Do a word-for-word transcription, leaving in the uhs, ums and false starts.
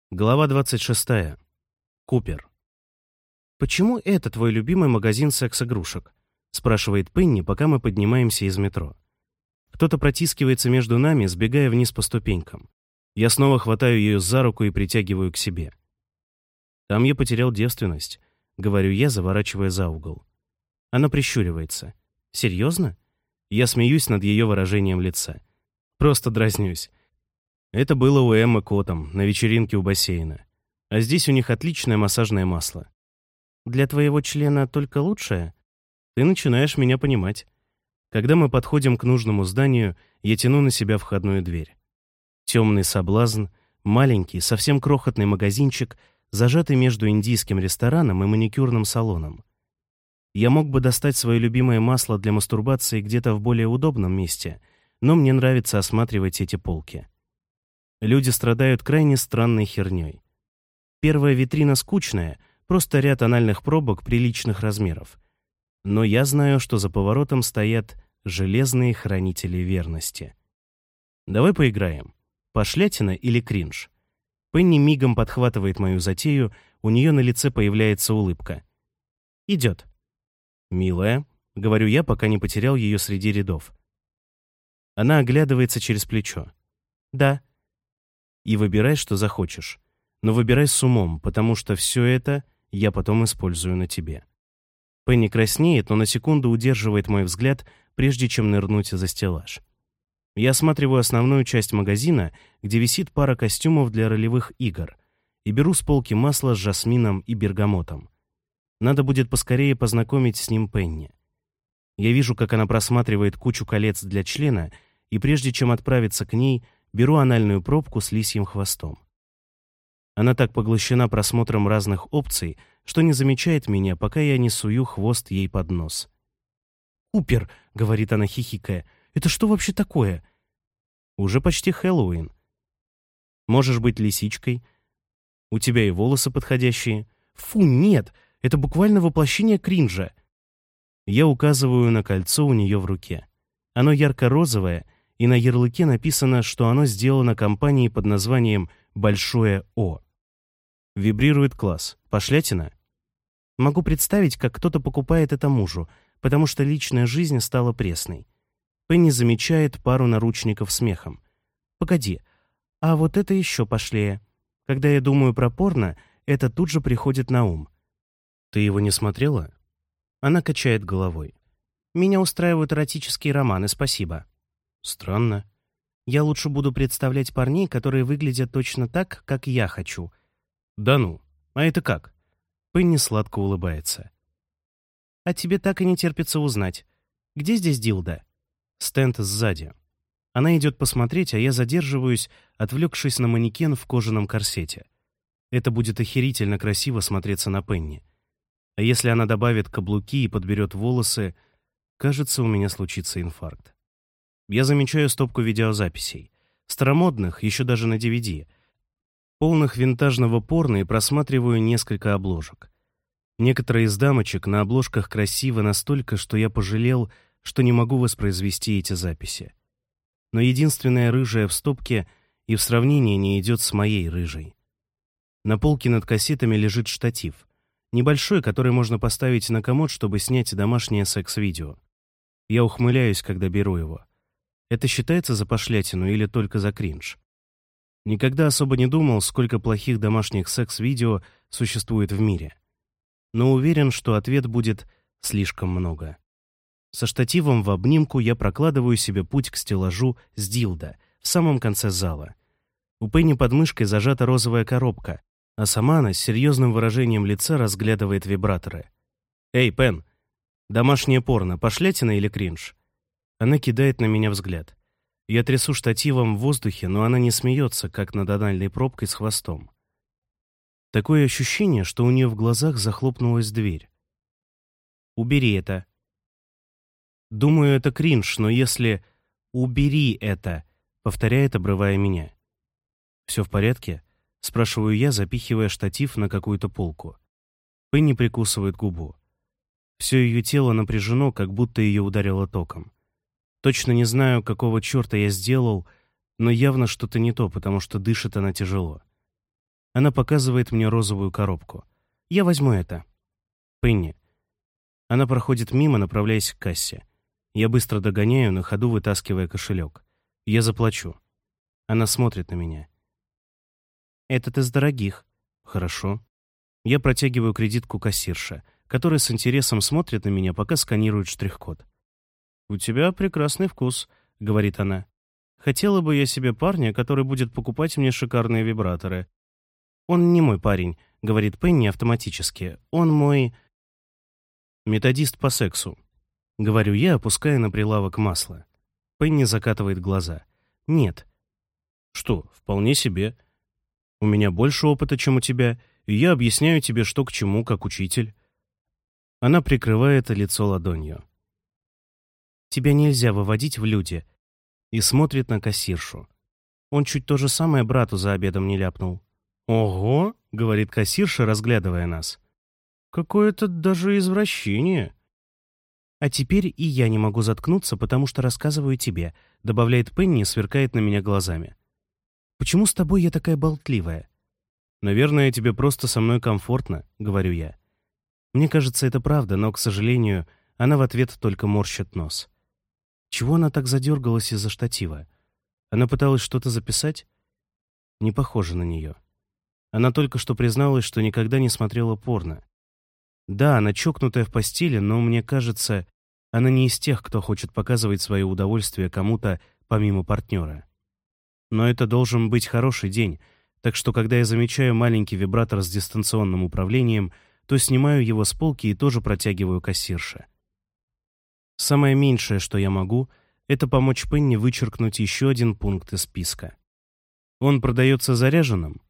Глава двадцать шестая. Купер. «Почему это твой любимый магазин секс-игрушек?» — спрашивает Пенни, пока мы поднимаемся из метро. Кто-то протискивается между нами, сбегая вниз по ступенькам. Я снова хватаю ее за руку и притягиваю к себе. «Там я потерял девственность», — говорю я, заворачивая за угол. Она прищуривается. «Серьезно?» Я смеюсь над ее выражением лица. Просто дразнюсь. Это было у Эммы Котом на вечеринке у бассейна. А здесь у них отличное массажное масло. «Для твоего члена только лучшее?» Ты начинаешь меня понимать. Когда мы подходим к нужному зданию, я тяну на себя входную дверь. Темный соблазн, маленький, совсем крохотный магазинчик, зажатый между индийским рестораном и маникюрным салоном. Я мог бы достать свое любимое масло для мастурбации где-то в более удобном месте, но мне нравится осматривать эти полки. Люди страдают крайне странной херней. Первая витрина скучная, просто ряд анальных пробок приличных размеров. Но я знаю, что за поворотом стоят железные хранители верности. Давай поиграем. Пошлятина или кринж? Пенни мигом подхватывает мою затею, у нее на лице появляется улыбка. Идет. «Милая», — говорю я, пока не потерял ее среди рядов. Она оглядывается через плечо. «Да». И выбирай, что захочешь. Но выбирай с умом, потому что все это я потом использую на тебе. Пенни краснеет, но на секунду удерживает мой взгляд, прежде чем нырнуть за стеллаж. Я осматриваю основную часть магазина, где висит пара костюмов для ролевых игр, и беру с полки масло с жасмином и бергамотом. Надо будет поскорее познакомить с ним Пенни. Я вижу, как она просматривает кучу колец для члена, и прежде чем отправиться к ней, беру анальную пробку с лисьим хвостом. Она так поглощена просмотром разных опций, что не замечает меня, пока я не сую хвост ей под нос. «Купер», — говорит она, хихикая, — «это что вообще такое?» «Уже почти Хэллоуин. Можешь быть лисичкой. У тебя и волосы подходящие». «Фу, нет, это буквально воплощение кринжа». Я указываю на кольцо у нее в руке. Оно ярко-розовое, и на ярлыке написано, что оно сделано компанией под названием «Большое О». Вибрирует класс. Пошлятина? Могу представить, как кто-то покупает это мужу, потому что личная жизнь стала пресной. Пенни замечает пару наручников смехом. Погоди, а вот это еще пошлее. Когда я думаю про порно, это тут же приходит на ум. Ты его не смотрела? Она качает головой. Меня устраивают эротические романы, спасибо. Странно. Я лучше буду представлять парней, которые выглядят точно так, как я хочу. Да ну, а это как? Пенни сладко улыбается. А тебе так и не терпится узнать. Где здесь дилда? Стенд сзади. Она идет посмотреть, а я задерживаюсь, отвлекшись на манекен в кожаном корсете. Это будет охерительно красиво смотреться на Пенни. А если она добавит каблуки и подберет волосы, кажется, у меня случится инфаркт. Я замечаю стопку видеозаписей. Старомодных, еще даже на ди ви ди. Полных винтажного порно, и просматриваю несколько обложек. Некоторые из дамочек на обложках красивы настолько, что я пожалел, что не могу воспроизвести эти записи. Но единственная рыжая в стопке и в сравнении не идет с моей рыжей. На полке над кассетами лежит штатив. Небольшой, который можно поставить на комод, чтобы снять домашнее секс-видео. Я ухмыляюсь, когда беру его. Это считается за пошлятину или только за кринж? Никогда особо не думал, сколько плохих домашних секс-видео существует в мире. Но уверен, что ответ будет слишком много. Со штативом в обнимку я прокладываю себе путь к стеллажу с дилдо в самом конце зала. У Пенни под мышкой зажата розовая коробка, а сама она с серьезным выражением лица разглядывает вибраторы. «Эй, Пен, домашнее порно, пошлятина или кринж?» Она кидает на меня взгляд. Я трясу штативом в воздухе, но она не смеется, как над анальной пробкой с хвостом. Такое ощущение, что у нее в глазах захлопнулась дверь. «Убери это». Думаю, это кринж, но если «убери это», повторяет, обрывая меня. «Все в порядке?» — спрашиваю я, запихивая штатив на какую-то полку. Пенни прикусывает губу. Все ее тело напряжено, как будто ее ударило током. Точно не знаю, какого черта я сделал, но явно что-то не то, потому что дышит она тяжело. Она показывает мне розовую коробку. «Я возьму это». «Пенни». Она проходит мимо, направляясь к кассе. Я быстро догоняю, на ходу вытаскивая кошелек. «Я заплачу». Она смотрит на меня. «Этот из дорогих». «Хорошо». Я протягиваю кредитку кассирше, которая с интересом смотрит на меня, пока сканирует штрих-код. «У тебя прекрасный вкус», — говорит она. «Хотела бы я себе парня, который будет покупать мне шикарные вибраторы». «Он не мой парень», — говорит Пенни автоматически. «Он мой...» «Методист по сексу», — говорю я, опуская на прилавок масло. Пенни закатывает глаза. «Нет». «Что, вполне себе. У меня больше опыта, чем у тебя, и я объясняю тебе, что к чему, как учитель». Она прикрывает лицо ладонью. «Тебя нельзя выводить в люди», и смотрит на кассиршу. Он чуть то же самое брату за обедом не ляпнул. «Ого!» — говорит кассирша, разглядывая нас. «Какое-то даже извращение». «А теперь и я не могу заткнуться, потому что рассказываю тебе», — добавляет Пенни и сверкает на меня глазами. «Почему с тобой я такая болтливая?» «Наверное, тебе просто со мной комфортно», — говорю я. Мне кажется, это правда, но, к сожалению, она в ответ только морщит нос. Чего она так задергалась из-за штатива? Она пыталась что-то записать? Не похоже на нее. Она только что призналась, что никогда не смотрела порно. Да, она чокнутая в постели, но, мне кажется, она не из тех, кто хочет показывать свое удовольствие кому-то помимо партнера. Но это должен быть хороший день, так что, когда я замечаю маленький вибратор с дистанционным управлением, то снимаю его с полки и тоже протягиваю кассирше. Самое меньшее, что я могу, это помочь Пенни вычеркнуть еще один пункт из списка. Он продается заряженным?